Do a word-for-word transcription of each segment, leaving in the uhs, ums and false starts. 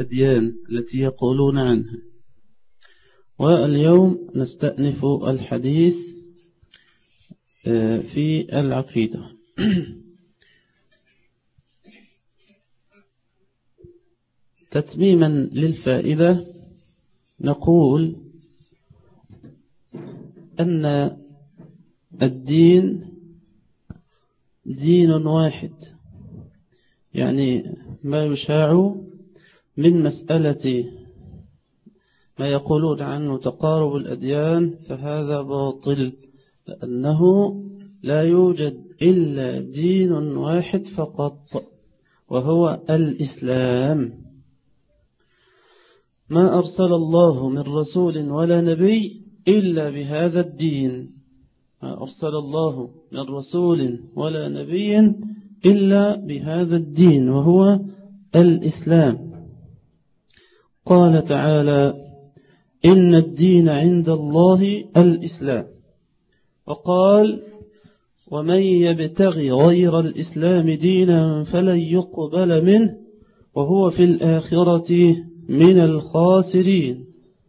الأديان التي يقولون عنها. واليوم نستأنف الحديث في العقيدة. تتميما للفائدة نقول أن الدين دين واحد، يعني ما يشاع من مسألة ما يقولون عنه تقارب الأديان فهذا باطل، لأنه لا يوجد إلا دين واحد فقط وهو الإسلام. ما أرسل الله من رسول ولا نبي إلا بهذا الدين، ما أرسل الله من رسول ولا نبي إلا بهذا الدين وهو الإسلام. قال تعالى: إن الدين عند الله الإسلام. وقال: ومن يبتغي غير الإسلام دينا فلن يقبل منه وهو في الآخرة من الخاسرين.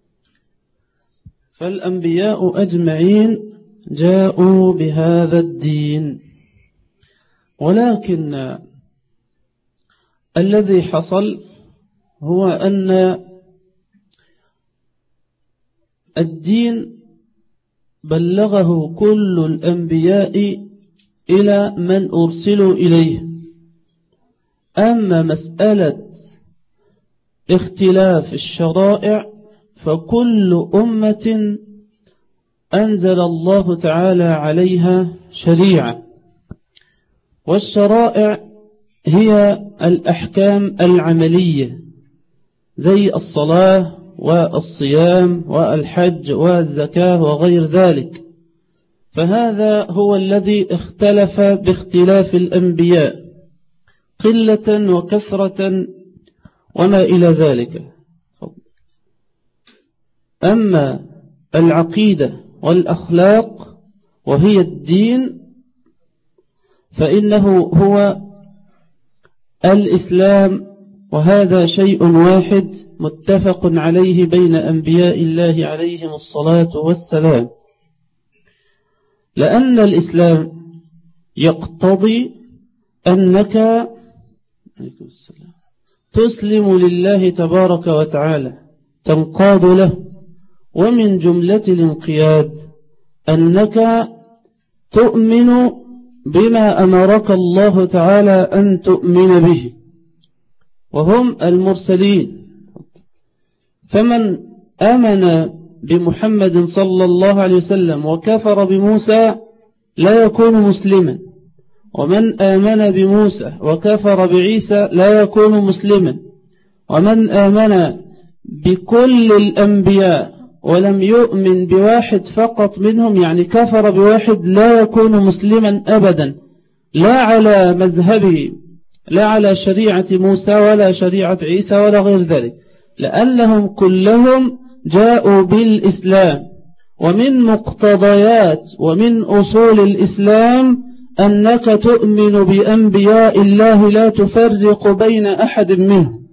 فالأنبياء أجمعين جاءوا بهذا الدين، ولكن الذي حصل هو أن الدين بلغه كل الأنبياء إلى من أرسلوا إليه. أما مسألة اختلاف الشرائع فكل أمة أنزل الله تعالى عليها شريعة، والشرائع هي الأحكام العملية زي الصلاة والصيام والحج والزكاة وغير ذلك. فهذا هو الذي اختلف باختلاف الأنبياء قلة وكثرة وما إلى ذلك. أما العقيدة والأخلاق وهي الدين فإنه هو الإسلام، وهذا شيء واحد متفق عليه بين أنبياء الله عليهم الصلاة والسلام، لأن الإسلام يقتضي أنك تسلم لله تبارك وتعالى، تنقاد له، ومن جملة الانقياد أنك تؤمن بما أمرك الله تعالى أن تؤمن به، وهم المرسلين. فمن آمن بمحمد صلى الله عليه وسلم وكفر بموسى لا يكون مسلما، ومن آمن بموسى وكفر بعيسى لا يكون مسلما، ومن آمن بكل الأنبياء ولم يؤمن بواحد فقط منهم يعني كفر بواحد لا يكون مسلما أبدا، لا على مذهبه، لا على شريعة موسى ولا شريعة عيسى ولا غير ذلك، لأنهم كلهم جاءوا بالإسلام. ومن مقتضيات ومن أصول الإسلام أنك تؤمن بأنبياء الله لا تفرق بين أحد منهم.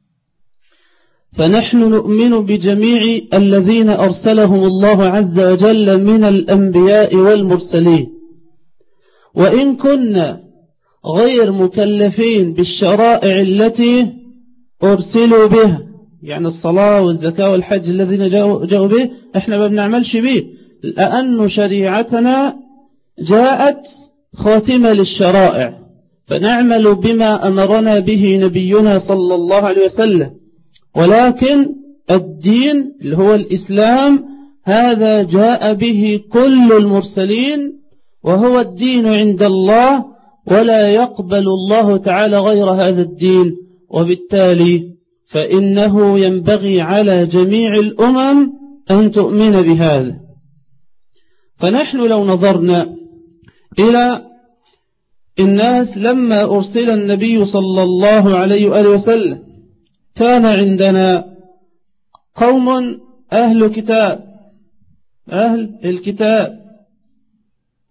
فنحن نؤمن بجميع الذين أرسلهم الله عز وجل من الأنبياء والمرسلين، وإن كنا غير مكلفين بالشرائع التي أرسلوا بها، يعني الصلاة والزكاة والحج الذين جاءوا, جاءوا به احنا ما بنعملش به، لأن شريعتنا جاءت خاتمة للشرائع، فنعمل بما أمرنا به نبينا صلى الله عليه وسلم. ولكن الدين اللي هو الإسلام هذا جاء به كل المرسلين، وهو الدين عند الله، ولا يقبل الله تعالى غير هذا الدين، وبالتالي فإنه ينبغي على جميع الأمم أن تؤمن بهذا. فنحن لو نظرنا إلى الناس لما أرسل النبي صلى الله عليه وآله وسلم كان عندنا قوم أهل كتاب، أهل الكتاب،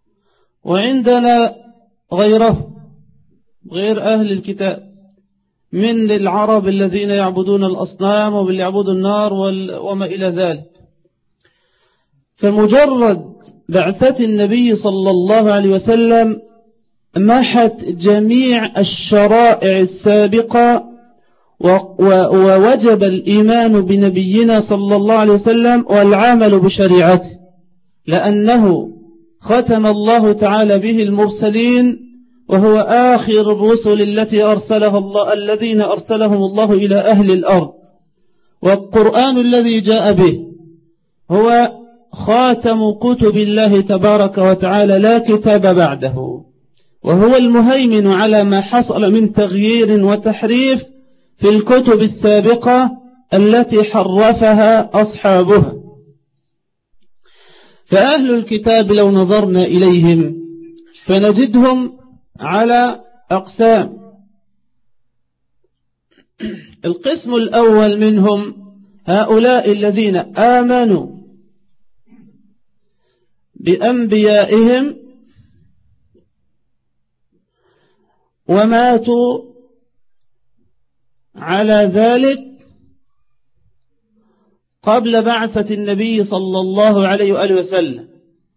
وعندنا غيره غير أهل الكتاب من العرب الذين يعبدون الأصنام واللي يعبدون النار وما إلى ذلك. فمجرد بعثة النبي صلى الله عليه وسلم محت جميع الشرائع السابقة، ووجب الإيمان بنبينا صلى الله عليه وسلم والعمل بشريعته، لأنه ختم الله تعالى به المرسلين، وهو آخر الرسل التي أرسلها الله الذين أرسلهم الله إلى أهل الأرض. والقرآن الذي جاء به هو خاتم كتب الله تبارك وتعالى، لا كتاب بعده، وهو المهيمن على ما حصل من تغيير وتحريف في الكتب السابقة التي حرفها أصحابها. فأهل الكتاب لو نظرنا إليهم فنجدهم على أقسام. القسم الأول منهم هؤلاء الذين آمنوا بأنبيائهم وماتوا على ذلك قبل بعثة النبي صلى الله عليه وآله وسلم.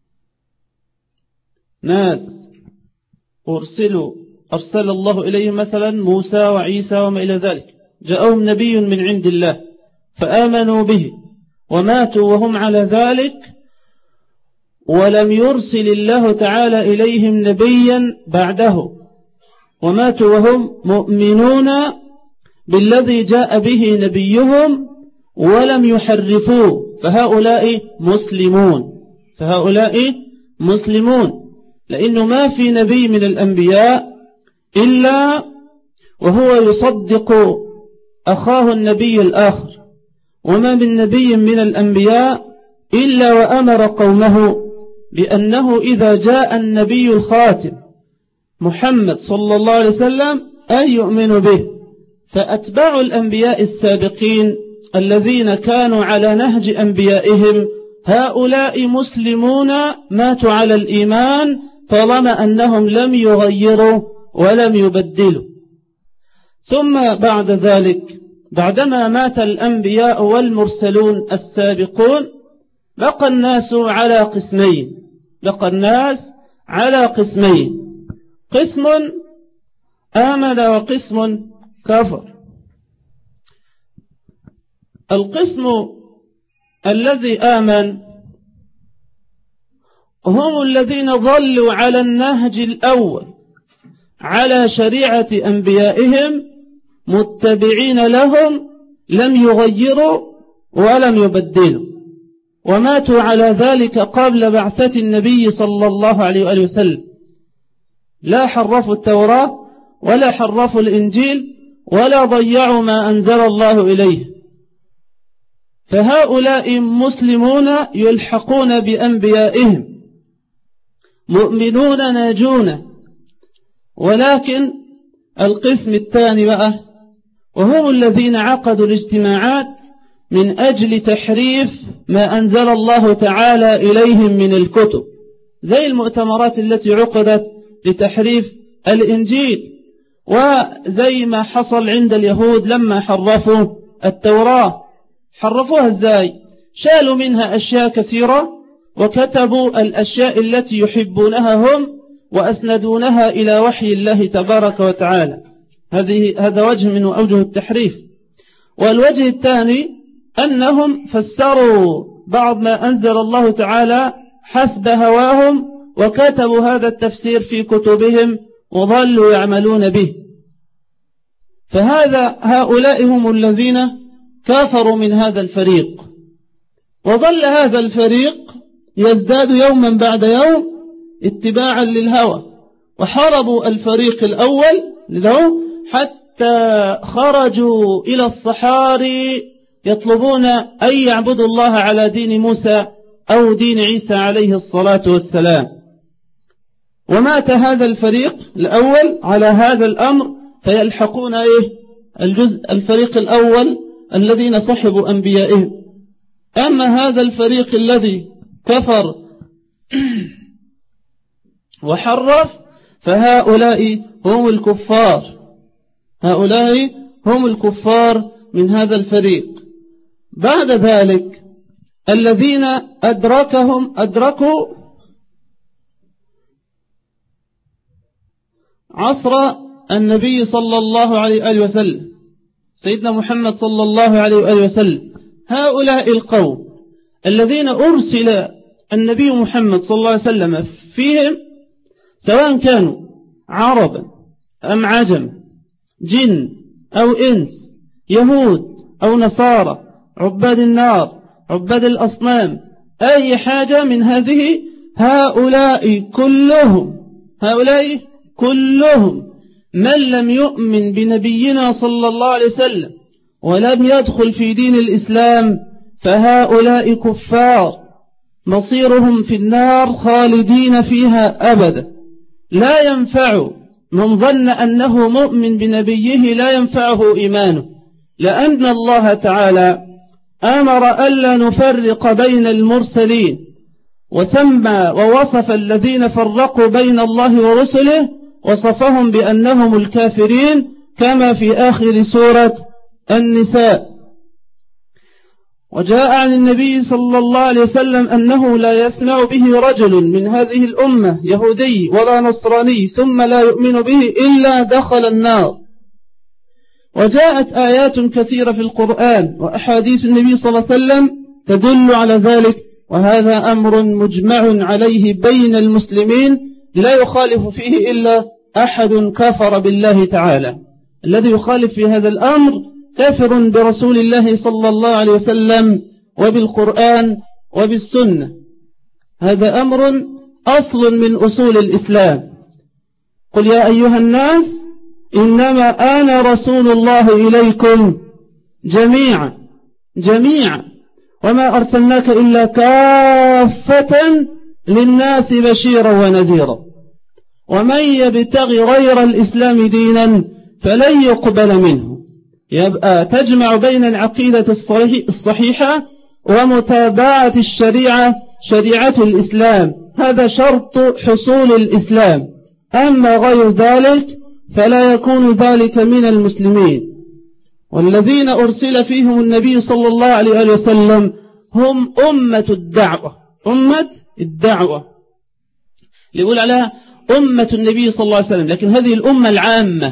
ناس أرسلوا أرسل الله إليهم مثلا موسى وعيسى وما إلى ذلك، جاءهم نبي من عند الله فآمنوا به وماتوا وهم على ذلك، ولم يرسل الله تعالى إليهم نبيا بعده، وماتوا وهم مؤمنون بالذي جاء به نبيهم ولم يحرفوه، فهؤلاء مسلمون فهؤلاء مسلمون لأنه ما في نبي من الأنبياء إلا وهو يصدق أخاه النبي الآخر، وما من نبي من الأنبياء إلا وأمر قومه بأنه إذا جاء النبي الخاتم محمد صلى الله عليه وسلم أن يؤمنوا به. فأتباع الأنبياء السابقين الذين كانوا على نهج أنبيائهم هؤلاء مسلمون ماتوا على الإيمان طالما أنهم لم يغيروا ولم يبدلوا. ثم بعد ذلك بعدما مات الأنبياء والمرسلون السابقون بقى الناس على قسمين بقى الناس على قسمين قسم آمن وقسم كفر. القسم الذي آمن هم الذين ظلوا على النهج الأول على شريعة أنبيائهم متبعين لهم، لم يغيروا ولم يبدلوا، وماتوا على ذلك قبل بعثة النبي صلى الله عليه وآله وسلم. لا حرفوا التوراة ولا حرفوا الإنجيل ولا ضيعوا ما أنزل الله إليه. فهؤلاء مسلمون يلحقون بأنبيائهم مؤمنون ناجون. ولكن القسم الثاني بقى وهم الذين عقدوا الاجتماعات من أجل تحريف ما أنزل الله تعالى إليهم من الكتب، زي المؤتمرات التي عقدت لتحريف الإنجيل، وزي ما حصل عند اليهود لما حرفوا التوراة. حرفوها ازاي؟ شالوا منها أشياء كثيرة وكتبوا الأشياء التي يحبونها هم وأسندونها إلى وحي الله تبارك وتعالى. هذه هذا وجه من أوجه التحريف. والوجه الثاني أنهم فسروا بعض ما أنزل الله تعالى حسب هواهم وكتبوا هذا التفسير في كتبهم وظلوا يعملون به. فهذا هؤلاء هم الذين كافروا من هذا الفريق، وظل هذا الفريق يزداد يوما بعد يوم اتباعا للهوى، وحاربوا الفريق الأول له حتى خرجوا إلى الصحاري يطلبون أن يعبدوا الله على دين موسى أو دين عيسى عليه الصلاة والسلام. ومات هذا الفريق الأول على هذا الأمر، فيلحقون إيه الجزء الفريق الأول الذين صحبوا أنبيائهم. أما هذا الفريق الذي كفر وحرف فهؤلاء هم الكفار هؤلاء هم الكفار من هذا الفريق. بعد ذلك الذين أدركهم أدركوا عصر النبي صلى الله عليه وسلم، سيدنا محمد صلى الله عليه وسلم، هؤلاء القوم الذين أرسل النبي محمد صلى الله عليه وسلم فيهم، سواء كانوا عربا أم عجم، جن أو إنس، يهود أو نصارى، عباد النار، عباد الأصنام، أي حاجة من هذه، هؤلاء كلهم هؤلاء كلهم من لم يؤمن بنبينا صلى الله عليه وسلم ولم يدخل في دين الإسلام فهؤلاء كفار مصيرهم في النار خالدين فيها أبدا. لا ينفع من ظن أنه مؤمن بنبيه، لا ينفعه إيمانه، لأن الله تعالى أمر ألا نفرق بين المرسلين، وسمى ووصف الذين فرقوا بين الله ورسله وصفهم بأنهم الكافرين كما في آخر سورة النساء. وجاء عن النبي صلى الله عليه وسلم أنه لا يسمع به رجل من هذه الأمة يهودي ولا نصراني ثم لا يؤمن به إلا دخل النار. وجاءت آيات كثيرة في القرآن وأحاديث النبي صلى الله عليه وسلم تدل على ذلك، وهذا أمر مجمع عليه بين المسلمين لا يخالف فيه إلا أحد كفر بالله تعالى. الذي يخالف في هذا الأمر كافر برسول الله صلى الله عليه وسلم وبالقرآن وبالسنة. هذا أمر أصل من أصول الإسلام. قل يا أيها الناس إنما أنا رسول الله إليكم جميعا جميعا وما أرسلناك إلا كافة للناس بشيرا ونذيرا ومن يبتغي غير الإسلام دينا فلن يقبل منه. يبقى تجمع بين العقيدة الصحيحة ومتابعة الشريعة، شريعة الإسلام، هذا شرط حصول الإسلام. أما غير ذلك فلا يكون ذلك من المسلمين. والذين أرسل فيهم النبي صلى الله عليه وسلم هم أمة الدعوة، أمة الدعوة اللي يقول عليها أمة النبي صلى الله عليه وسلم، لكن هذه الأمة العامة،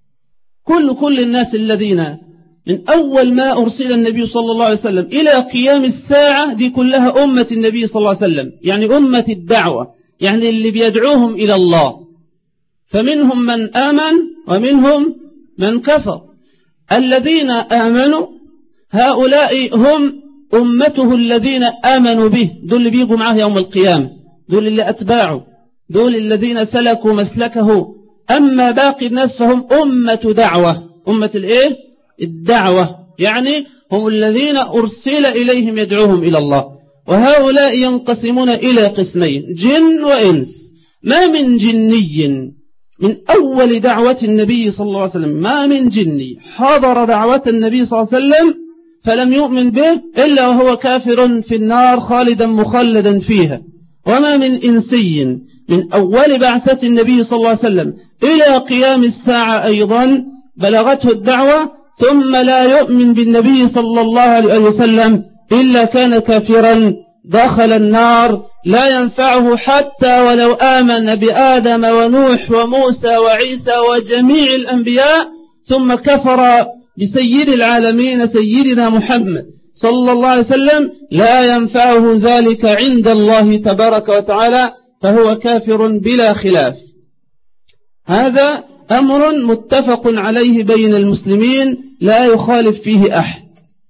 كل كل الناس الذين من أول ما أرسل النبي صلى الله عليه وسلم إلى قيام الساعة دي كلها أمة النبي صلى الله عليه وسلم، يعني أمة الدعوة، يعني اللي بيدعوهم إلى الله. فمنهم من آمن ومنهم من كفر. الذين آمنوا هؤلاء هم أمته الذين آمنوا به، دول اللي بيجوا معه يوم القيامة، دول اللي أتباعوا، دول الذين سلكوا مسلكه. أما باقي الناس فهم أمة دعوة، أمة الإيه؟ الدعوة، يعني هم الذين أرسل إليهم يدعوهم إلى الله. وهؤلاء ينقسمون إلى قسمين، جن وإنس. ما من جني من أول دعوة النبي صلى الله عليه وسلم، ما من جني حضر دعوة النبي صلى الله عليه وسلم فلم يؤمن به إلا وهو كافر في النار خالدا مخلدا فيها. وما من إنسي من أول بعثة النبي صلى الله عليه وسلم إلى قيام الساعة أيضا بلغته الدعوة ثم لا يؤمن بالنبي صلى الله عليه وسلم إلا كان كافرا دخل النار، لا ينفعه حتى ولو آمن بآدم ونوح وموسى وعيسى وجميع الأنبياء ثم كفر بسيد العالمين سيدنا محمد صلى الله عليه وسلم، لا ينفعه ذلك عند الله تبارك وتعالى، فهو كافر بلا خلاف. هذا أمر متفق عليه بين المسلمين لا يخالف فيه أحد.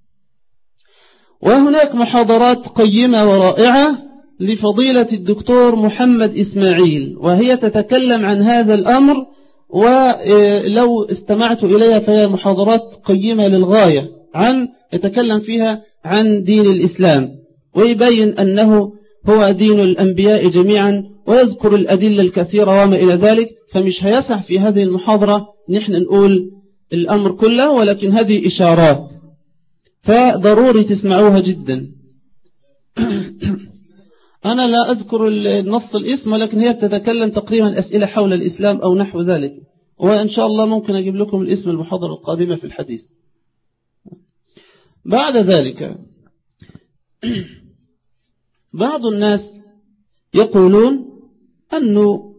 وهناك محاضرات قيمة ورائعة لفضيلة الدكتور محمد إسماعيل، وهي تتكلم عن هذا الأمر، ولو استمعت إليها فهي محاضرات قيمة للغاية، عن يتكلم فيها عن دين الإسلام ويبين أنه هو دين الأنبياء جميعا، ويذكر الأدلة الكثيرة وما إلى ذلك. فمش هيسع في هذه المحاضرة نحن نقول الأمر كله، ولكن هذه إشارات فضروري تسمعوها جدا. أنا لا أذكر النص الاسم، ولكن هي بتتكلم تقريبا أسئلة حول الإسلام أو نحو ذلك، وإن شاء الله ممكن أجيب لكم الاسم المحاضرة القادمة في الحديث. بعد ذلك بعض الناس يقولون أنه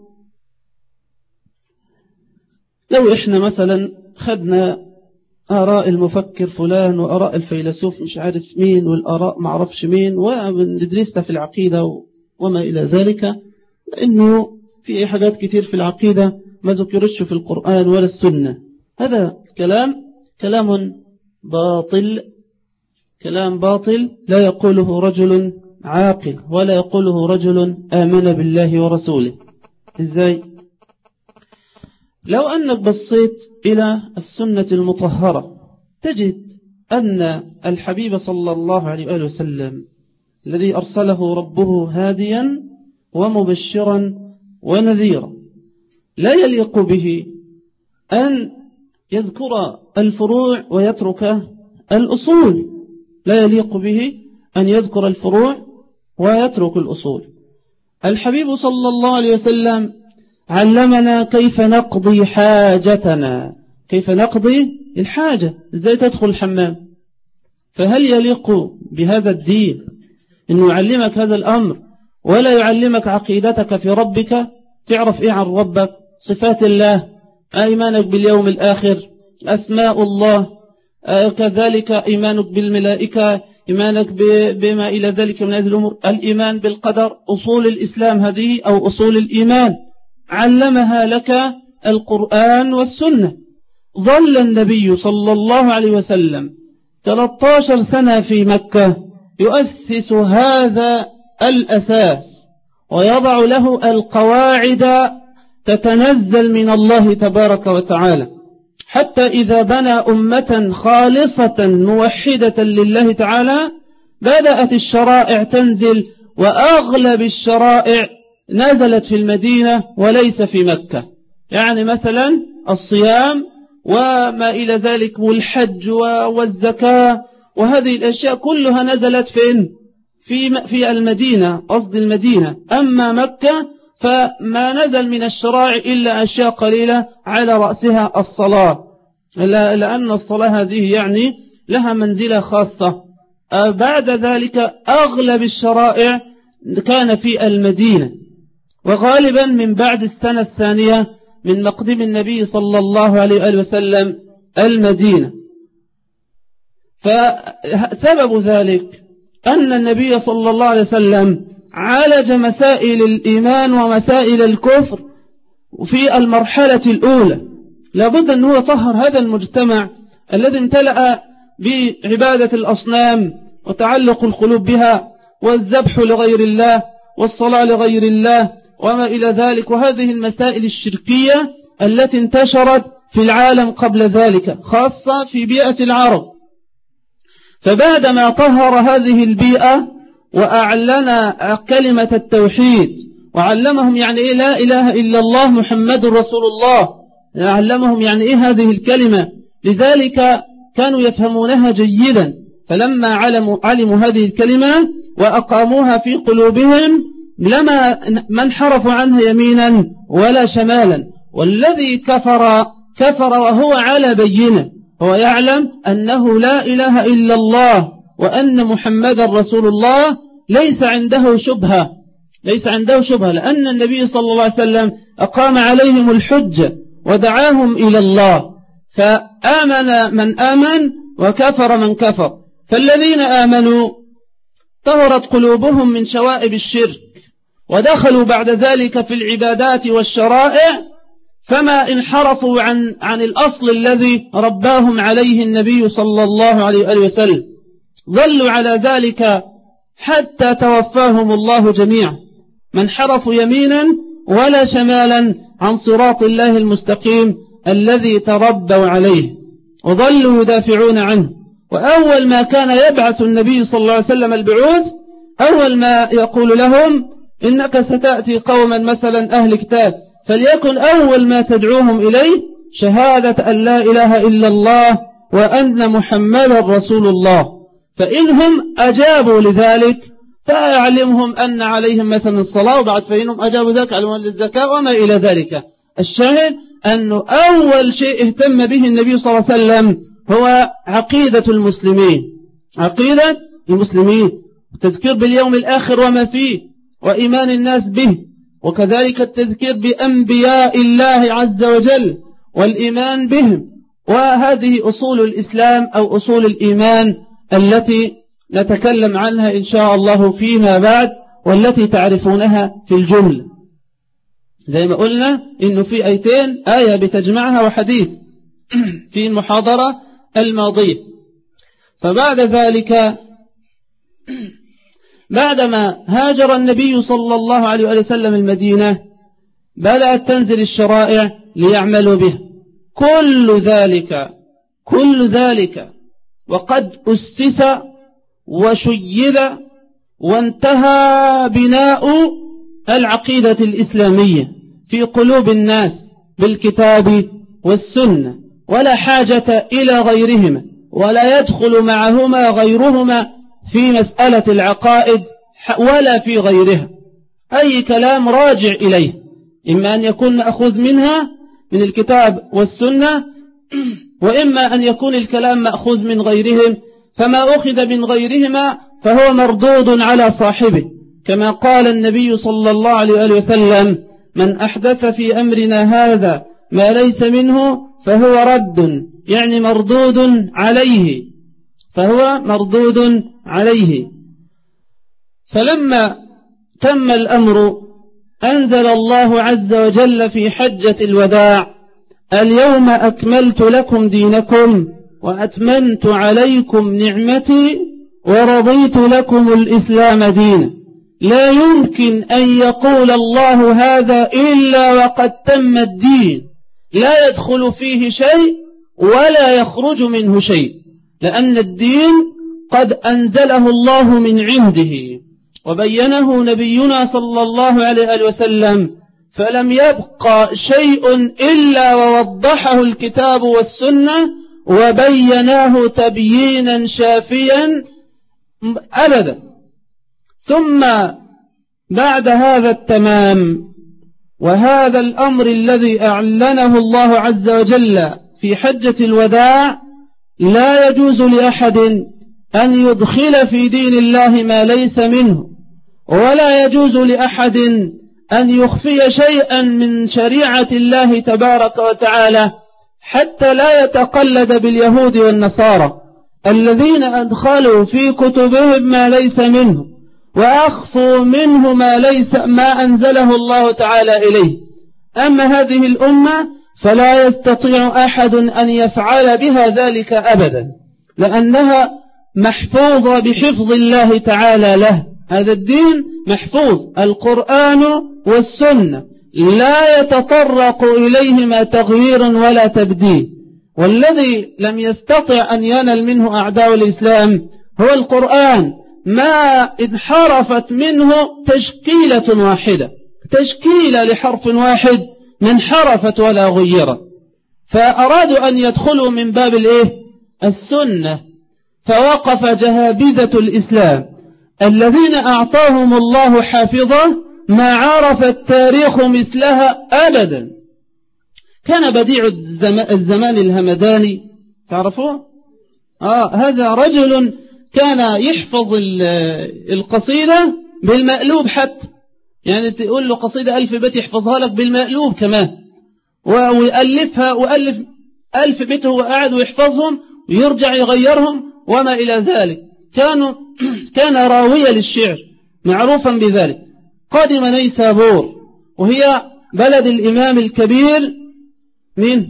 لو إحنا مثلا خدنا آراء المفكر فلان وآراء الفيلسوف مش عارف مين والآراء معرفش مين وندرسها في العقيدة وما إلى ذلك، لأنه في حاجات كتير في العقيدة ما ذكرتش في القرآن ولا السنة. هذا كلام كلام باطل، كلام باطل لا يقوله رجل عاقل ولا يقوله رجل آمن بالله ورسوله. إزاي؟ لو أنك بصيت إلى السنة المطهرة تجد أن الحبيب صلى الله عليه وآله وسلم الذي أرسله ربه هاديا ومبشرا ونذيرا لا يليق به أن يذكر الفروع ويترك الأصول، لا يليق به أن يذكر الفروع ويترك الأصول. الحبيب صلى الله عليه وسلم علمنا كيف نقضي حاجتنا، كيف نقضي الحاجة، ازاي تدخل الحمام. فهل يليق بهذا الدين أنه يعلمك هذا الأمر ولا يعلمك عقيدتك في ربك؟ تعرف إيه عن ربك؟ صفات الله، إيمانك باليوم الآخر، أسماء الله، كذلك إيمانك بالملائكة، إيمانك بما إلى ذلك من هذه الأمور، الإيمان بالقدر، أصول الإسلام هذه أو أصول الإيمان علمها لك القرآن والسنة. ظل النبي صلى الله عليه وسلم ثلاثة عشر سنة في مكة يؤسس هذا الأساس ويضع له القواعد تتنزل من الله تبارك وتعالى، حتى إذا بنى أمة خالصة موحدة لله تعالى بدأت الشرائع تنزل، وأغلب الشرائع نزلت في المدينة وليس في مكة. يعني مثلا الصيام وما إلى ذلك والحج والزكاة وهذه الأشياء كلها نزلت فين؟ في في المدينة، قصد المدينة. أما مكة فما نزل من الشرائع إلا أشياء قليلة، على رأسها الصلاة، لأن الصلاة هذه يعني لها منزلة خاصة. بعد ذلك أغلب الشرائع كان في المدينة، وغالبا من بعد السنة الثانية من مقدم النبي صلى الله عليه وآله وسلم المدينة. فسبب ذلك أن النبي صلى الله عليه وسلم عالج مسائل الإيمان ومسائل الكفر في المرحلة الأولى. لابد أن هو طهر هذا المجتمع الذي امتلأ بعبادة الأصنام وتعلق القلوب بها والذبح لغير الله والصلاة لغير الله وما إلى ذلك، وهذه المسائل الشركية التي انتشرت في العالم قبل ذلك خاصة في بيئة العرب. فبعدما طهر هذه البيئة وأعلن كلمة التوحيد وعلمهم يعني إيه لا إله إلا الله محمد رسول الله، علمهم يعني إيه هذه الكلمة، لذلك كانوا يفهمونها جيدا. فلما علموا, علموا هذه الكلمة وأقاموها في قلوبهم لما من انحرفوا عنها يمينا ولا شمالا. والذي كفر كفر وهو على بينه، هو يعلم أنه لا إله إلا الله وأن محمد رسول الله، ليس عنده شبهة، ليس عنده شبهة، لأن النبي صلى الله عليه وسلم أقام عليهم الحجة ودعاهم إلى الله، فآمن من آمن وكفر من كفر. فالذين آمنوا طهرت قلوبهم من شوائب الشرك ودخلوا بعد ذلك في العبادات والشرائع، فما انحرفوا عن عن الأصل الذي رباهم عليه النبي صلى الله عليه وآله وسلم، ظلوا على ذلك حتى توفاهم الله جميعا، من حرفوا يمينا ولا شمالا عن صراط الله المستقيم الذي تربوا عليه، وظلوا يدافعون عنه. وأول ما كان يبعث النبي صلى الله عليه وسلم البعوث، أول ما يقول لهم إنك ستأتي قوما مثلا أهل كتاب، فليكن أول ما تدعوهم إليه شهادة أن لا إله إلا الله وأن محمد رسول الله. فإنهم أجابوا لذلك فأعلمهم أن عليهم مثلا الصلاة، وبعد فإنهم أجابوا ذلك علمهم للزكاة وما إلى ذلك. الشاهد أنه أول شيء اهتم به النبي صلى الله عليه وسلم هو عقيدة المسلمين، عقيدة المسلمين، التذكير باليوم الآخر وما فيه وإيمان الناس به، وكذلك التذكير بأنبياء الله عز وجل والإيمان بهم. وهذه أصول الإسلام أو أصول الإيمان التي نتكلم عنها إن شاء الله فيما بعد، والتي تعرفونها في الجملة. زي ما قلنا إنه في آيتين، آية بتجمعها وحديث في المحاضرة الماضية. فبعد ذلك بعدما هاجر النبي صلى الله عليه وسلم المدينة بدأت تنزل الشرائع ليعملوا به. كل ذلك كل ذلك وقد أسس وشيد وانتهى بناء العقيدة الإسلامية في قلوب الناس بالكتاب والسنة، ولا حاجة إلى غيرهما، ولا يدخل معهما غيرهما في مسألة العقائد ولا في غيرها. أي كلام راجع إليه، إما أن يكون مأخوذ منها من الكتاب والسنة، وإما أن يكون الكلام مأخوذ من غيرهم، فما أخذ من غيرهما فهو مردود على صاحبه، كما قال النبي صلى الله عليه وسلم: من أحدث في أمرنا هذا ما ليس منه فهو رد، يعني مردود عليه، فهو مردود عليه. فلما تم الأمر أنزل الله عز وجل في حجة الوداع: اليوم أكملت لكم دينكم وأتممت عليكم نعمتي ورضيت لكم الإسلام دينا. لا يمكن أن يقول الله هذا إلا وقد تم الدين، لا يدخل فيه شيء ولا يخرج منه شيء، لأن الدين قد أنزله الله من عنده وبينه نبينا صلى الله عليه وسلم، فلم يبقى شيء إلا ووضحه الكتاب والسنة وبيناه تبيينا شافيا أبدا. ثم بعد هذا التمام وهذا الأمر الذي أعلنه الله عز وجل في حجة الوداع، لا يجوز لأحد أن يدخل في دين الله ما ليس منه، ولا يجوز لأحد أن يخفي شيئا من شريعة الله تبارك وتعالى، حتى لا يتقلد باليهود والنصارى الذين أدخلوا في كتبهم ما ليس منه وأخفوا منه ما ليس ما أنزله الله تعالى إليه. أما هذه الأمة فلا يستطيع أحد أن يفعل بها ذلك أبدا، لأنها محفوظة بحفظ الله تعالى له. هذا الدين محفوظ، القرآن والسنة لا يتطرق إليهما تغيير ولا تبديل. والذي لم يستطع أن ينال منه أعداء الإسلام هو القرآن، ما انحرفت منه تشكيلة واحدة، تشكيلة لحرف واحد من انحرفت ولا غيرت، فأرادوا أن يدخلوا من باب الإيه؟ السنة، فوقف جهابذة الإسلام الذين أعطاهم الله حافظة ما عرف التاريخ مثلها أبدا. كان بديع الزمان الهمداني، تعرفوه؟ آه هذا رجل كان يحفظ القصيدة بالمقلوب، حتى يعني تقول له قصيدة ألف بيت يحفظها لك بالمقلوب كمان، ويألفها وألف ألف بيت هو قاعد ويحفظهم ويرجع يغيرهم وما إلى ذلك. كانوا كان راوية للشعر معروفا بذلك. قدم نيسابور وهي بلد الإمام الكبير من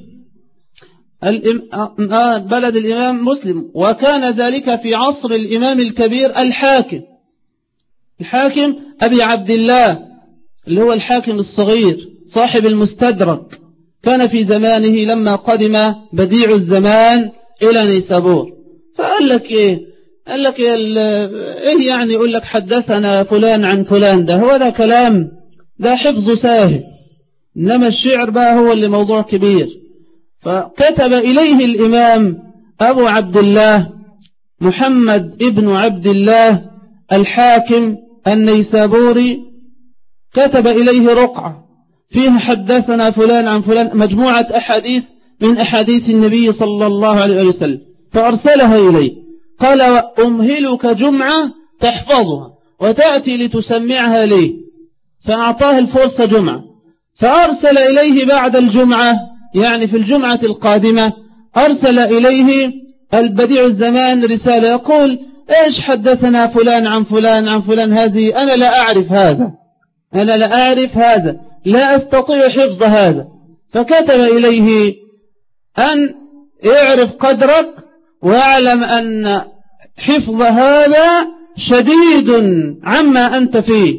بلد الإمام مسلم، وكان ذلك في عصر الإمام الكبير الحاكم الحاكم أبي عبد الله، اللي هو الحاكم الصغير صاحب المستدرك. كان في زمانه لما قدم بديع الزمان إلى نيسابور، فقال لك إيه قال لك إيه يعني يقول لك حدثنا فلان عن فلان، ده هو ده كلام، ده حفظ ساهل، إنما الشعر بقى هو اللي موضوع كبير. فكتب إليه الإمام أبو عبد الله محمد ابن عبد الله الحاكم النيسابوري، كتب إليه رقعة فيها حدثنا فلان عن فلان، مجموعة أحاديث من أحاديث النبي صلى الله عليه وسلم، فأرسلها إليه قال أمهلك جمعة تحفظها وتأتي لتسمعها لي، فأعطاه الفرصة جمعة، فأرسل إليه بعد الجمعة، يعني في الجمعة القادمة أرسل إليه البديع الزمان رسالة يقول إيش حدثنا فلان عن فلان عن فلان، هذه أنا لا أعرف هذا، أنا لا أعرف هذا، لا أستطيع حفظ هذا. فكتب إليه أن يعرف قدرك ويعلم أن حفظ هذا شديد عما أنت فيه.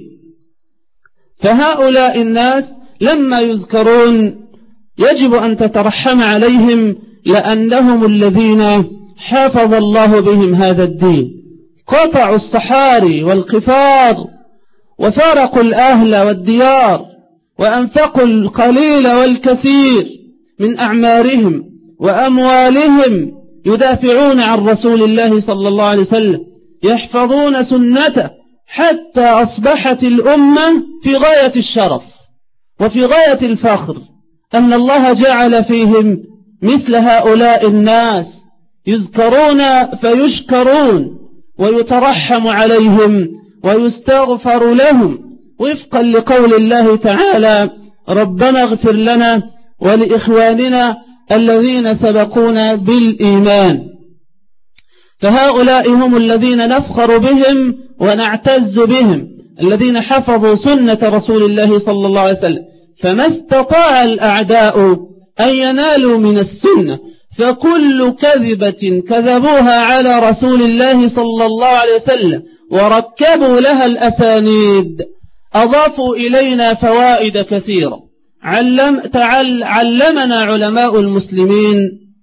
فهؤلاء الناس لما يذكرون يجب أن تترحم عليهم، لأنهم الذين حافظ الله بهم هذا الدين، قطعوا الصحاري والقفار وفارقوا الأهل والديار وأنفقوا القليل والكثير من أعمارهم وأموالهم يدافعون عن رسول الله صلى الله عليه وسلم، يحفظون سنته، حتى أصبحت الأمة في غاية الشرف وفي غاية الفخر أن الله جعل فيهم مثل هؤلاء الناس يذكرون فيشكرون ويترحم عليهم ويستغفر لهم، وفقا لقول الله تعالى ربنا اغفر لنا ولإخواننا الذين سبقونا بالإيمان. فهؤلاء هم الذين نفخر بهم ونعتز بهم، الذين حفظوا سنة رسول الله صلى الله عليه وسلم، فما استطاع الأعداء أن ينالوا من السنة، فكل كذبة كذبوها على رسول الله صلى الله عليه وسلم وركبوا لها الأسانيد أضافوا إلينا فوائد كثيرة. علم تعل علمنا علماء المسلمين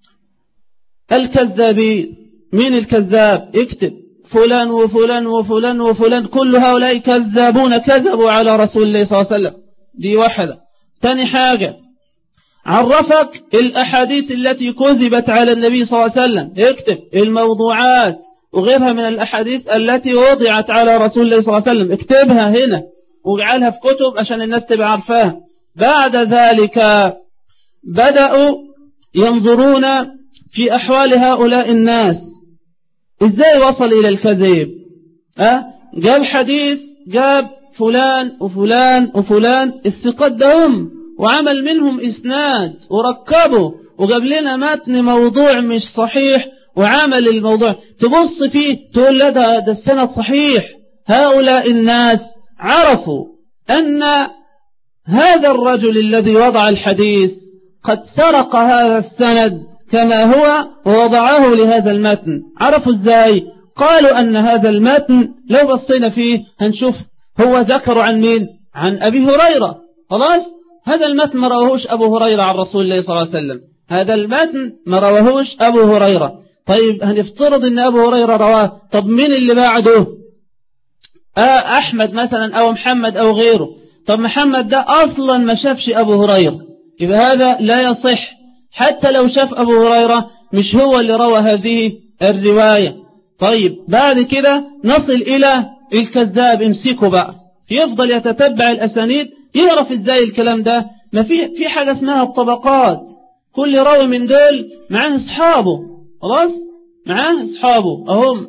الكذابين. من الكذاب؟ اكتب فلان وفلان وفلان وفلان، كل هؤلاء كذابون كذبوا على رسول الله صلى الله عليه وسلم. دي واحدة. تاني حاجة عرفك الأحاديث التي كذبت على النبي صلى الله عليه وسلم، اكتب الموضوعات وغيرها من الأحاديث التي وضعت على رسول الله صلى الله عليه وسلم، اكتبها هنا واجعلها في كتب عشان الناس تبقى عارفاها. بعد ذلك بدأوا ينظرون في أحوال هؤلاء الناس إزاي وصل إلى الكذب. أه؟ جاب حديث، جاب فلان وفلان وفلان الثقات دهم وعمل منهم إسناد وركبه وجاب لنا متن موضوع مش صحيح وعمل الموضوع، تبص فيه تقول لا ده, ده السند صحيح. هؤلاء الناس عرفوا أن هذا الرجل الذي وضع الحديث قد سرق هذا السند كما هو ووضعه لهذا المتن. عرفوا ازاي؟ قالوا أن هذا المتن لو بصينا فيه هنشوف هو ذكر عن مين؟ عن أبي هريرة. خلاص هذا المتن ما رواهوش أبو هريرة عن رسول الله صلى الله عليه وسلم، هذا المتن ما رواهوش أبو هريرة. طيب هنفترض أن أبو هريرة رواه، طب مين اللي بعده؟ آه أحمد مثلا أو محمد أو غيره. طب محمد ده أصلا ما شافش أبو هريرة، يبقى هذا لا يصح. حتى لو شاف أبو هريرة مش هو اللي روى هذه الرواية. طيب بعد كده نصل إلى الكذاب، امسكه بقى يفضل يتتبع الأسانيد يعرف ازاي الكلام ده. ما في في حاجة اسمها الطبقات، كل راوي من دول معاه اصحابه، خلاص معاه اصحابه اهم.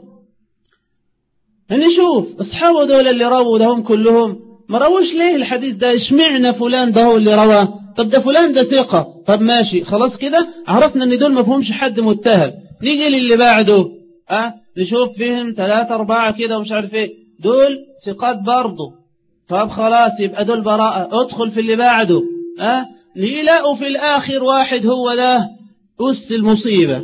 نشوف اصحابه دول اللي رووا ده هم كلهم ما رووش ليه الحديث ده، اشمعنا فلان ده هو اللي روى؟ طب ده فلان ده ثقة، طب ماشي خلاص كده عرفنا ان دول ما فيهمش حد متهم. نيجي للي بعده اه نشوف فيهم ثلاثة أربعة كده ومش عارف ايه، دول ثقات برضه. طب خلاص يبقى دول براءة، ادخل في اللي بعده اه يلاقوا في الآخر واحد هو ده أس المصيبة.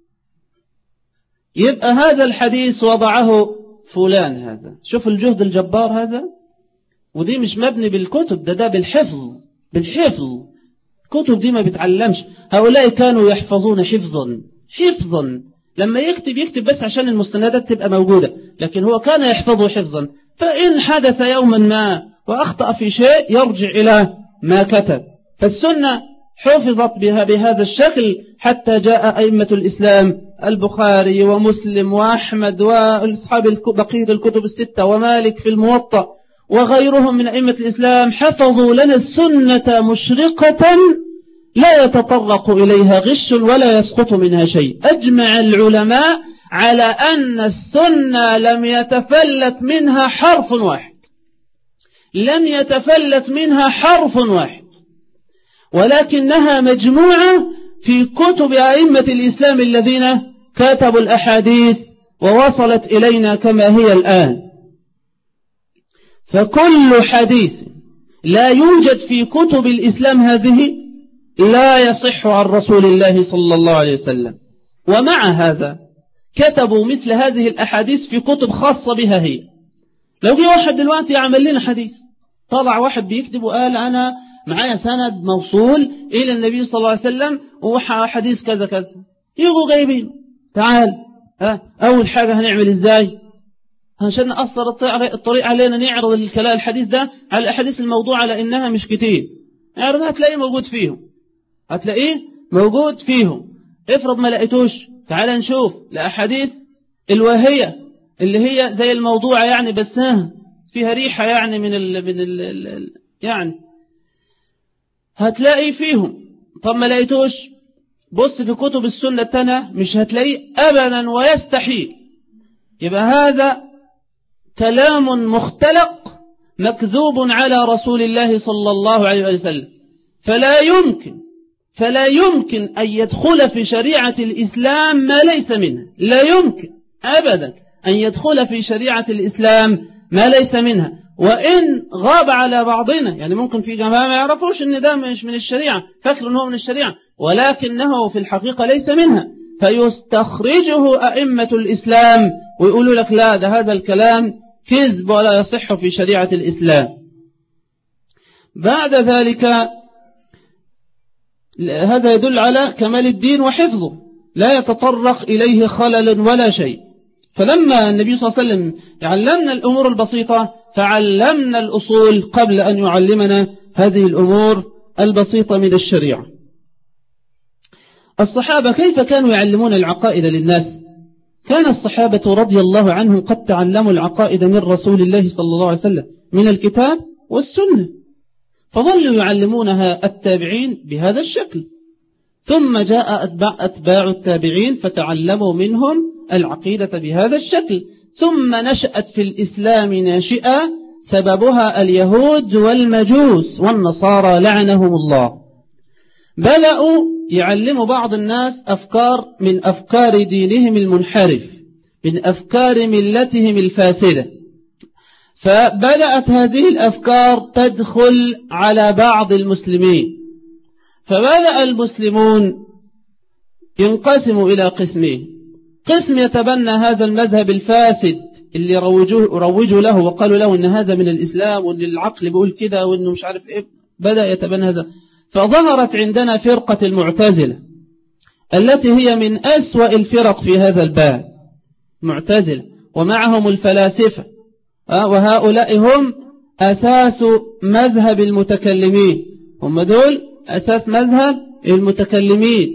يبقى هذا الحديث وضعه فلان. هذا شوف الجهد الجبار هذا، ودي مش مبني بالكتب، ده ده بالحفظ بالحفظ. الكتب دي ما بتعلمش. هؤلاء كانوا يحفظون حفظا حفظا، لما يكتب يكتب بس عشان المستندات تبقى موجودة، لكن هو كان يحفظه حفظا. فإن حدث يوما ما وأخطأ في شيء يرجع إلى ما كتب. فالسنة حفظت بها بهذا الشكل حتى جاء أئمة الإسلام البخاري ومسلم وأحمد وأصحاب بقية الكتب الستة ومالك في الموطأ وغيرهم من أئمة الإسلام حفظوا لنا السنة مشرقة لا يتطرق إليها غش ولا يسقط منها شيء. أجمع العلماء على أن السنة لم يتفلت منها حرف واحد، لم يتفلت منها حرف واحد، ولكنها مجموعة في كتب أئمة الإسلام الذين كتبوا الأحاديث ووصلت إلينا كما هي الآن. فكل حديث لا يوجد في كتب الإسلام هذه لا يصح عن رسول الله صلى الله عليه وسلم. ومع هذا كتبوا مثل هذه الأحاديث في كتب خاصة بها هي. لو جه واحد دلوقتي يعمل لنا حديث، طلع واحد بيكتب وقال أنا معايا سند موصول إلى النبي صلى الله عليه وسلم وحديث كذا كذا، يجوا جايبين تعال ها أول حاجة هنعمل إزاي عشان نأثر الطريق علينا، نعرض الكلام الحديث ده على الأحاديث الموضوع على إنها مش كتير، نعرض هتلاقيه موجود فيهم، هتلاقيه موجود فيهم. افرض ما لقيتوش تعال نشوف الأحاديث الواهية اللي هي زي الموضوع يعني بس فيها ريحة يعني من ال من ال ال يعني هتلاقي فيهم. طب ما لقيتوش بص في كتب السنة التانية مش هتلاقيه أبدا ويستحيل. يبقى هذا كلام مختلق مكذوب على رسول الله صلى الله عليه وسلم، فلا يمكن فلا يمكن أن يدخل في شريعة الإسلام ما ليس منها، لا يمكن أبدا أن يدخل في شريعة الإسلام ما ليس منها. وإن غاب على بعضنا، يعني ممكن في جماعة ما يعرفوش أن ده مش من الشريعة، فاكروا أنه من الشريعة، ولكنه في الحقيقة ليس منها، فيستخرجه أئمة الإسلام ويقولوا لك لا ده هذا الكلام كذب ولا يصح في شريعة الإسلام. بعد ذلك هذا يدل على كمال الدين وحفظه، لا يتطرق إليه خلل ولا شيء. فلما النبي صلى الله عليه وسلم علمنا الأمور البسيطة فعلمنا الأصول قبل أن يعلمنا هذه الأمور البسيطة من الشريعة. الصحابة كيف كانوا يعلمون العقائد للناس؟ كان الصحابة رضي الله عنهم قد تعلموا العقائد من رسول الله صلى الله عليه وسلم من الكتاب والسنة، فظلوا يعلمونها التابعين بهذا الشكل، ثم جاء أتباع, أتباع التابعين فتعلموا منهم العقيدة بهذا الشكل، ثم نشأت في الإسلام ناشئة سببها اليهود والمجوس والنصارى لعنهم الله. بدأوا يعلموا بعض الناس أفكار من أفكار دينهم المنحرف، من أفكار ملتهم الفاسدة، فبدأت هذه الأفكار تدخل على بعض المسلمين، فبدأ المسلمون ينقسموا إلى قسمين: قسم يتبنى هذا المذهب الفاسد اللي روجوه روجوا له وقالوا له إن هذا من الإسلام وإن العقل بيقول كده وإنه مش عارف إيه، بدأ يتبنى هذا. فظهرت عندنا فرقة المعتزلة التي هي من أسوأ الفرق في هذا الباب، معتزلة، ومعهم الفلاسفة، وهؤلاء هم أساس مذهب المتكلمين، هم دول أساس مذهب المتكلمين.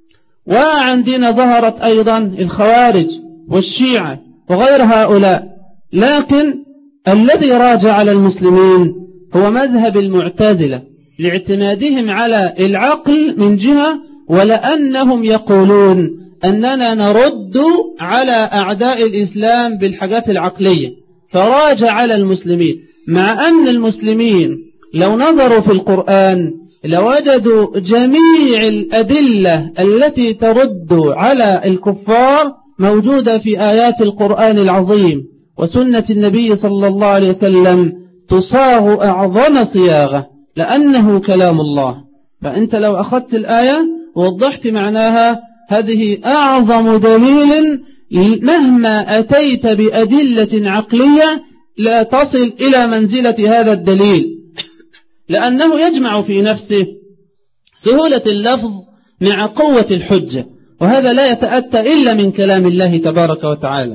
وعندنا ظهرت أيضا الخوارج والشيعة وغير هؤلاء، لكن الذي راجع على المسلمين هو مذهب المعتزلة لاعتمادهم على العقل من جهة، ولأنهم يقولون أننا نرد على أعداء الإسلام بالحاجات العقلية، فراجع على المسلمين، مع أن المسلمين لو نظروا في القرآن لوجدوا جميع الأدلة التي ترد على الكفار موجودة في آيات القرآن العظيم، وسنة النبي صلى الله عليه وسلم تصاغ أعظم صياغة لأنه كلام الله. فأنت لو أخذت الآية ووضحت معناها هذه أعظم دليل، مهما أتيت بأدلة عقلية لا تصل إلى منزلة هذا الدليل، لأنه يجمع في نفسه سهولة اللفظ مع قوة الحجة، وهذا لا يتأتى إلا من كلام الله تبارك وتعالى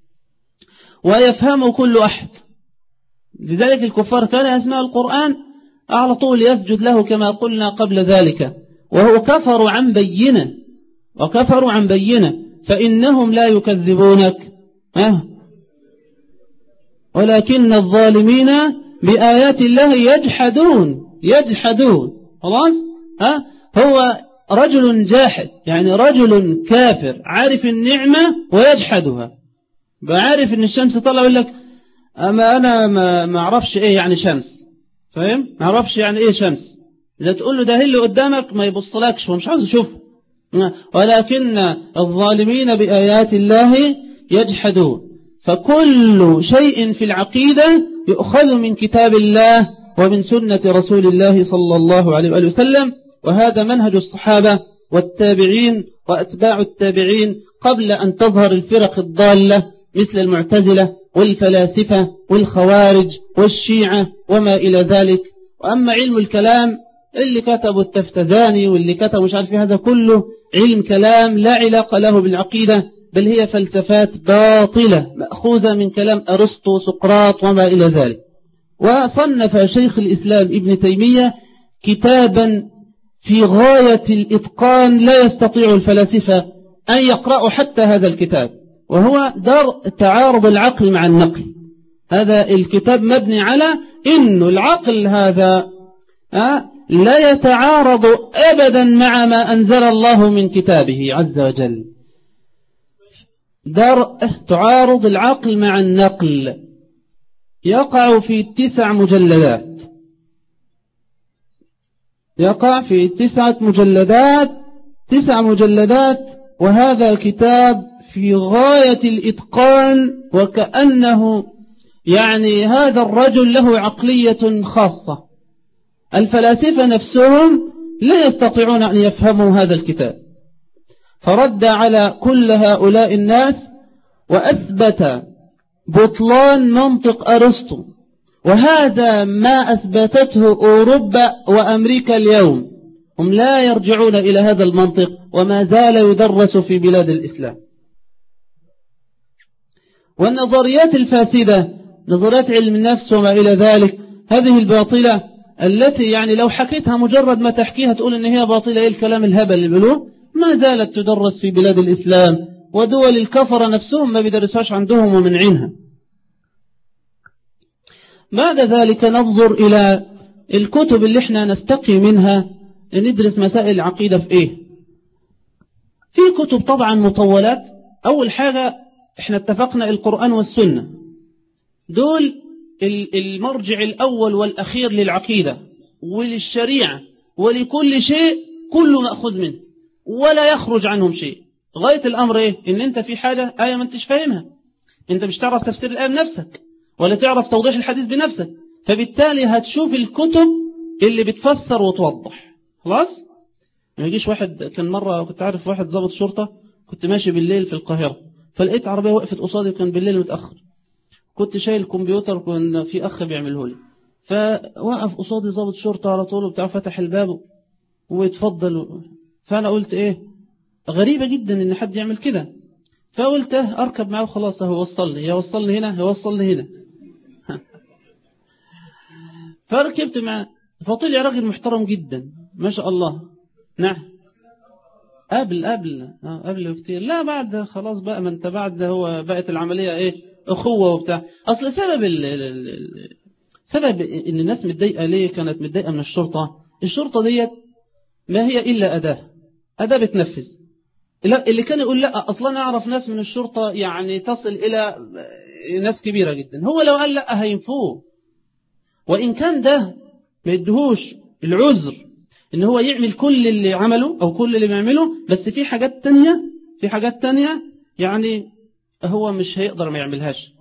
ويفهم كل أحد. لذلك الكفار كان يسمع القرآن على طول يسجد له كما قلنا قبل ذلك، وهو كفر عن بينة، وكفروا عن بينة، فإنهم لا يكذبونك أه ولكن الظالمين بآيات الله يجحدون يجحدون خلاص ها هو رجل جاحد يعني رجل كافر عارف النعمة ويجحدها بعارف ان الشمس طلع يقول لك اما انا ما ما اعرفش ايه يعني شمس فاهم ما اعرفش يعني ايه شمس اذا تقول له ده هي اللي قدامك ما يبصلكش ومش عاوز يشوفه ولكن الظالمين بآيات الله يجحدون فكل شيء في العقيدة يؤخذ من كتاب الله ومن سنة رسول الله صلى الله عليه وآله وسلم وهذا منهج الصحابة والتابعين وأتباع التابعين قبل أن تظهر الفرق الضالة مثل المعتزلة والفلاسفة والخوارج والشيعة وما إلى ذلك. وأما علم الكلام اللي كتبوا التفتزاني واللي كتبوا مش عارف هذا كله علم كلام لا علاقة له بالعقيدة بل هي فلسفات باطلة مأخوذة من كلام أرسطو سقراط وما إلى ذلك. وصنف شيخ الإسلام ابن تيمية كتابا في غاية الإتقان لا يستطيع الفلاسفة أن يقرأوا حتى هذا الكتاب وهو دار تعارض العقل مع النقل. هذا الكتاب مبني على إنه العقل هذا لا يتعارض أبدا مع ما أنزل الله من كتابه عز وجل. دار تعارض العقل مع النقل يقع في تسع مجلدات يقع في تسعة مجلدات تسع مجلدات وهذا كتاب في غاية الإتقان وكأنه يعني هذا الرجل له عقلية خاصة. الفلاسفة نفسهم لا يستطيعون أن يفهموا هذا الكتاب فرد على كل هؤلاء الناس وأثبت بطلان منطق أرسطو وهذا ما أثبتته أوروبا وأمريكا اليوم هم لا يرجعون إلى هذا المنطق وما زال يدرس في بلاد الإسلام. والنظريات الفاسدة نظريات علم النفس وما إلى ذلك هذه الباطلة التي يعني لو حكيتها مجرد ما تحكيها تقول إن هي باطلة إيه الكلام الهبل اللي بيقولوه ما زالت تدرس في بلاد الإسلام ودول الكفرة نفسهم ما بيدرسوهاش عندهم ومنعينها. بعد ذلك ننظر إلى الكتب اللي احنا نستقي منها ندرس مسائل العقيدة في ايه. في كتب طبعا مطولات. أول حاجة احنا اتفقنا القرآن والسنة دول المرجع الأول والأخير للعقيدة وللشريعة ولكل شيء كله مأخذ منه ولا يخرج عنهم شيء. غاية الأمر ايه ان انت في حاجة آية ما انتش فاهمها انت مش تعرف تفسير الآية بنفسك ولا تعرف توضيح الحديث بنفسك فبالتالي هتشوف الكتب اللي بتفسر وتوضح. خلاص ما يجيش واحد. كان مرة كنت عارف واحد ضابط شرطة كنت ماشي بالليل في القاهرة فلقيت عربية وقفت قصادي وكان بالليل متأخر كنت شايل الكمبيوتر كان في أخ بيعمله لي فوقف قصادي ضابط شرطة على طول وبتاع فتح الباب ويتفضل فأنا قلت إيه غريبة جدا إن حد يعمل كده فقلت أركب معه خلاص هو وصلني يوصلني هنا يوصلني هنا فركبت معه فطلع راجل محترم جدا ما شاء الله. نعم قبل قبل قبل كتير لا بعد خلاص بقى ما انت بعد هو بقت العملية ايه اخوة وبتاع. اصل سبب ال ال سبب ان الناس متضايقة ليه كانت متضايقة من الشرطة. الشرطة ديت ما هي الا اداة اداة بتنفذ. لا اللي كان يقول لا اصلا اعرف ناس من الشرطة يعني تصل الى ناس كبيرة جدا هو لو قال لا هينفوه وان كان ده ما يدهوش العذر ان هو يعمل كل اللي عمله او كل اللي بيعمله بس في حاجات تانية في حاجات تانية يعني هو مش هيقدر ما يعملهاش.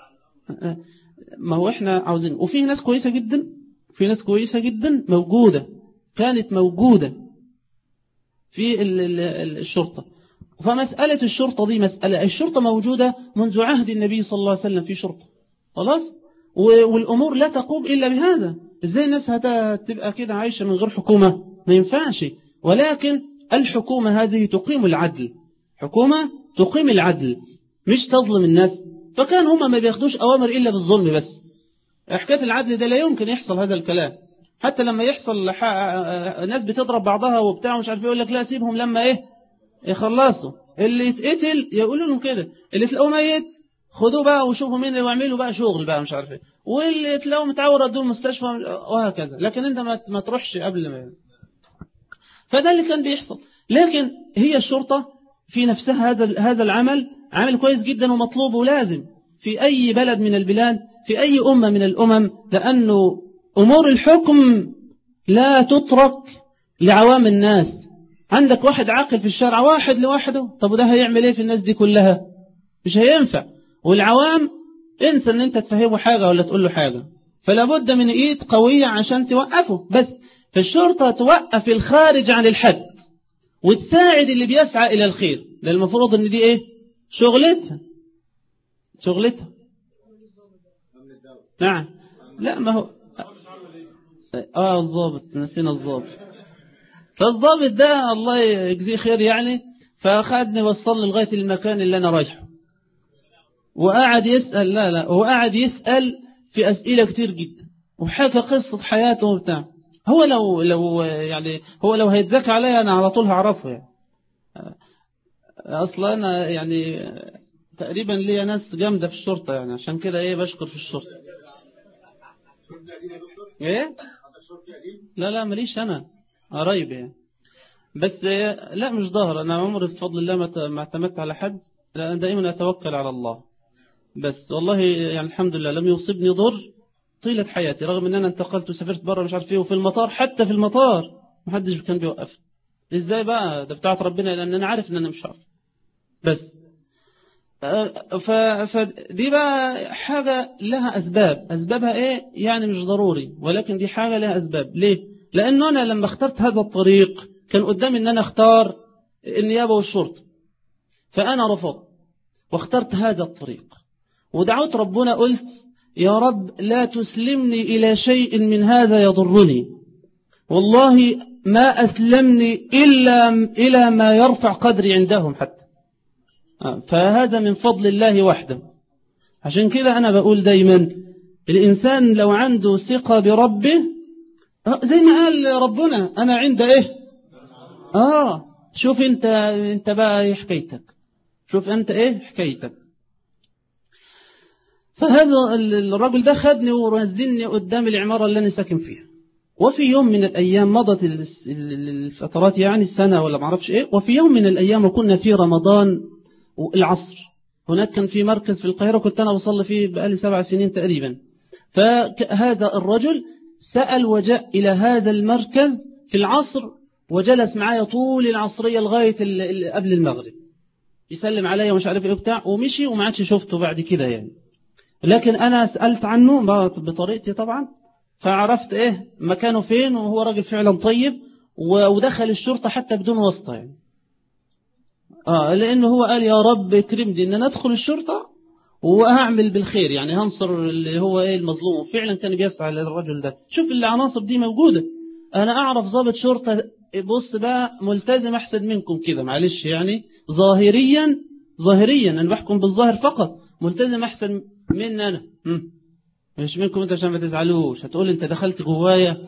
ما هو احنا عاوزين وفي ناس كويسة جدا في ناس كويسة جدا موجودة كانت موجودة في الشرطة. فمسألة الشرطة دي مسألة الشرطة موجودة منذ عهد النبي صلى الله عليه وسلم في شرطة خلاص والأمور لا تقوم إلا بهذا. إزاي الناس هتبقى كده عايشة من غير حكومة ما ينفعش. ولكن الحكومة هذه تقيم العدل حكومة تقيم العدل مش تظلم الناس. فكان هما ما بياخدوش أوامر إلا بالظلم بس. حكاية العدل ده لا يمكن يحصل هذا الكلام. حتى لما يحصل ناس بتضرب بعضها وبتاع مش عارف يقول لك لا سيبهم لما إيه يخلصوا اللي يتقتل يقولوا لهم كده اللي تلاقوه ميت خدوه بقى وشوفوا مين اللي يعملوا بقى شغل بقى مش عارف ايه، واللي تلاقوا متعور ادوه المستشفى وهكذا، لكن انت ما تروحش قبل ما. فده اللي كان بيحصل. لكن هي الشرطة في نفسها هذا هذا العمل عمل كويس جدا ومطلوب ولازم في أي بلد من البلاد، في أي أمة من الأمم، لأنه أمور الحكم لا تترك لعوام الناس. عندك واحد عاقل في الشارع واحد لوحده، طب وده هيعمل ايه في الناس دي كلها؟ مش هينفع. والعوام انسى ان انت تفهمه حاجة ولا تقول له حاجة، فلا بد من ايد قوية عشان توقفه. بس فالشرطة توقف الخارج عن الحد وتساعد اللي بيسعى الى الخير، ده المفروض ان دي ايه شغلتها شغلتها نعم. لا ما هو اه الضابط، نسينا الضابط. فالضابط ده الله يجزيه خير يعني، فأخذني وصلني لغاية المكان اللي أنا رايحه، وقعد يسأل لا لا هو قعد يسأل في أسئلة كتير جدا، وحكى قصة حياته وبتاع. هو لو لو يعني هو لو هيتذكى عليا أنا على طول هعرفه يعني. أصلا أنا يعني تقريبا ليا ناس جامدة في الشرطة يعني، عشان كده إيه بشكر في الشرطة. إيه لا لا ماليش أنا قريب يعني، بس لا مش ظاهر. أنا عمري بفضل الله ما اعتمدت على حد، لا دائما أتوكل على الله. بس والله يعني الحمد لله لم يصيبني ضر طيلة حياتي، رغم ان انا انتقلت وسافرت بره مش عارف ايه، وفي المطار حتى في المطار محدش كان بيوقف. ازاي بقى؟ ده بتاعت ربنا، لان انا عارف ان انا مش عارف. بس ف... فدي بقى حاجة لها اسباب. اسبابها ايه يعني مش ضروري، ولكن دي حاجة لها اسباب. ليه؟ لانه انا لما اخترت هذا الطريق كان قدامي ان انا اختار النيابة والشرطة، فانا رفضت واخترت هذا الطريق، ودعوت ربنا قلت يا رب لا تسلمني إلى شيء من هذا يضرني، والله ما أسلمني إلا إلى ما يرفع قدري عندهم حتى. فهذا من فضل الله وحده. عشان كده أنا بقول دايما الإنسان لو عنده ثقة بربه، زي ما قال ربنا أنا عند إيه آه شوف أنت أنت بقى إيه حكايتك، شوف أنت إيه حكايتك. فهذا الرجل ده خدني ونزلني قدام العمارة اللي أنا ساكن فيها. وفي يوم من الأيام مضت الفترات يعني السنة ولا معرفش إيه، وفي يوم من الأيام وكنا في رمضان العصر، هناك كان في مركز في القاهرة كنت أنا بصلي فيه بقالي سبع سنين تقريبا. فهذا الرجل سأل وجاء إلى هذا المركز في العصر، وجلس معايا طول العصرية لغاية قبل المغرب، يسلم عليا ومش عارف إيه بتاع، ومشي وما عادش شفته بعد كده يعني. لكن أنا سألت عنه بطريقتي طبعا، فعرفت إيه مكانه فين، وهو راجل فعلا طيب، ودخل الشرطة حتى بدون واسطة يعني. آه لأنه هو قال يا رب اكرمني إن أنا أدخل الشرطة وهعمل بالخير يعني، هنصر اللي هو إيه المظلوم. فعلا كان بيسعى للرجل ده. شوف العناصر دي موجودة. أنا أعرف ضابط شرطة بص بقى ملتزم أحسن منكم كده، معلش يعني ظاهريا ظاهريا أنا بحكم بالظاهر فقط، ملتزم أحسن من أنا م. مش منكم أنت عشان ما تزعلوش، هتقول أنت دخلت جوايا.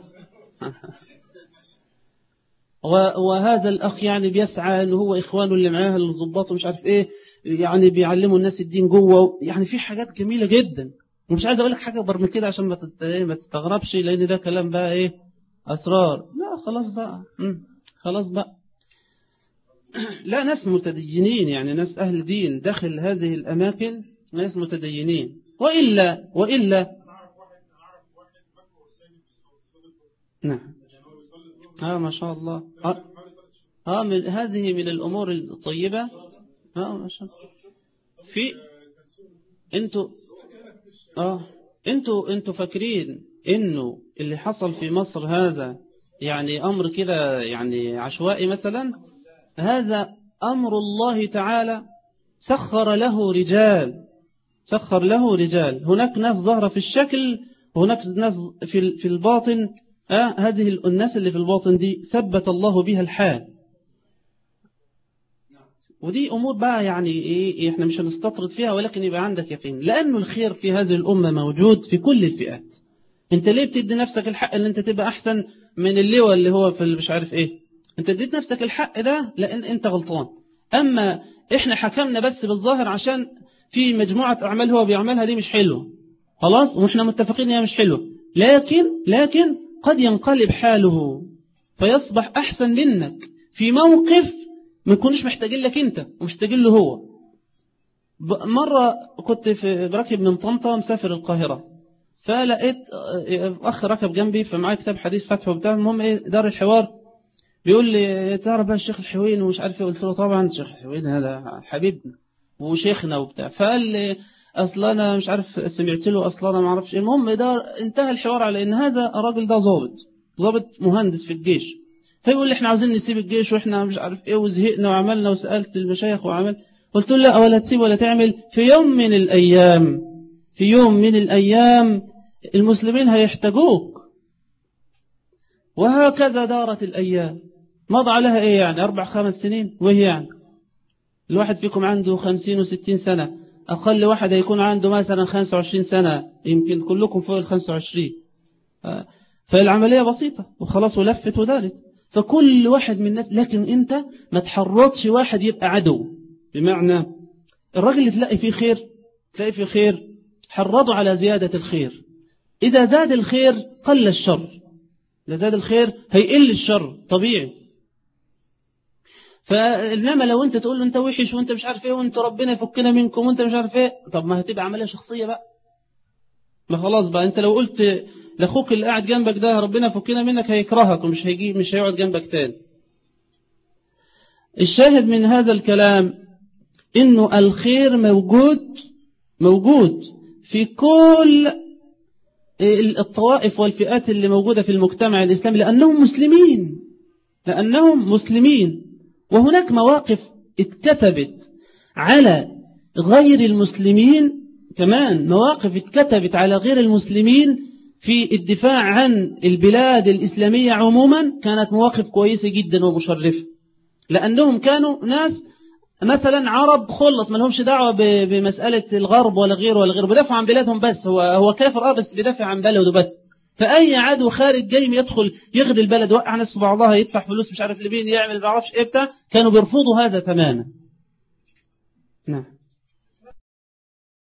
وهذا الأخ يعني بيسعى أنه هو إخوانه اللي معاه الضباط ومش عارف إيه، يعني بيعلموا الناس الدين جوه، يعني في حاجات جميلة جدا. ومش عايز أقول لك حاجة أكبر من كده عشان ما ما تستغربش، لأن ده كلام بقى إيه أسرار. لا خلاص بقى م. خلاص بقى لا ناس متدينين يعني، ناس أهل دين داخل هذه الأماكن، ناس متدينين. وإلا وإلا نعم آه ما شاء الله آه, آه من هذه من الأمور الطيبة. آه ما شاء الله. في انتوا آه انتوا انتوا فاكرين إنه اللي حصل في مصر هذا يعني أمر كده يعني عشوائي مثلا؟ هذا أمر الله تعالى سخر له رجال، سخر له رجال. هناك ناس ظهر في الشكل، وهناك ناس في في الباطن. آه هذه الناس اللي في الباطن دي ثبت الله بها الحال. ودي أمور بقى يعني إيه إحنا مش هنستطرد فيها، ولكن يبقى عندك يقين، لأنه الخير في هذه الأمة موجود في كل الفئات. أنت ليه بتدي نفسك الحق أن أنت تبقى أحسن من اللواء اللي هو في مش عارف إيه؟ أنت اديت نفسك الحق ده لأن أنت غلطان. أما إحنا حكمنا بس بالظاهر عشان في مجموعة أعمال هو بيعملها دي مش حلوة خلاص، وإحنا متفقين هي مش حلوة، لكن لكن قد ينقلب حاله فيصبح أحسن منك في موقف ما يكونش محتاجين لك أنت ومحتاجين له هو. مرة كنت في راكب من طنطا مسافر القاهرة، فلقيت أخ ركب جنبي فمعاه كتاب حديث فتح وبتاع، المهم إيه دار الحوار بيقول لي تعرف بقى الشيخ الحوين ومش عارف ايه، قلت له طبعا الشيخ الحوين هذا حبيبنا وشيخنا وبتاع، فقال لي اصل انا مش عارف سمعت له، اصل انا ما اعرفش. المهم ده انتهى الحوار على ان هذا الراجل ده ضابط ضابط مهندس في الجيش، فيقول لي احنا عاوزين نسيب الجيش واحنا مش عارف ايه وزهقنا وعملنا وسالت المشايخ وعملت. قلت له لا، ولا تسيب ولا تعمل، في يوم من الايام في يوم من الايام المسلمين هيحتاجوك. وهكذا دارت الايام، مضى عليها ايه يعني اربع خمس سنين، وهي يعني الواحد فيكم عنده خمسين وستين سنة، اقل واحد هيكون عنده مثلا خمسة وعشرين سنة، يمكن كلكم فوق ال خمسة وعشرين. فالعملية بسيطة وخلاص ولفت ودارت، فكل واحد من الناس. لكن انت ما تحرضش واحد يبقى عدو، بمعنى الراجل اللي تلاقي فيه خير تلاقي فيه خير حرضه على زيادة الخير، اذا زاد الخير قل الشر، إذا زاد الخير هيقل الشر طبيعي. فإنما لو أنت تقول له أنت وحش وأنت مش عارف إيه وأنت ربنا يفكنا منكم وأنت مش عارف إيه، طب ما هتبقى عملية شخصية بقى، ما خلاص بقى. أنت لو قلت لأخوك اللي قاعد جنبك ده ربنا يفكنا منك هيكرهك ومش هيجي مش هيقعد جنبك تاني. الشاهد من هذا الكلام إنه الخير موجود موجود في كل الطوائف والفئات اللي موجودة في المجتمع الإسلامي، لأنهم مسلمين لأنهم مسلمين وهناك مواقف اتكتبت على غير المسلمين، كمان مواقف اتكتبت على غير المسلمين في الدفاع عن البلاد الإسلامية عموما، كانت مواقف كويسة جدا ومشرفة، لأنهم كانوا ناس مثلا عرب خلص ما لهمش دعوة بمسألة الغرب ولا غيره ولا غيره، بدافع عن بلادهم بس، هو هو كافر اه بس بدافع عن بلده بس. فأي عدو خارج جاي يدخل يغري البلد، وقع ناس بعضها، يدفع فلوس مش عارف لمين، يعمل ما اعرفش ايه بتاع، كانوا بيرفضوا هذا تماما. نعم.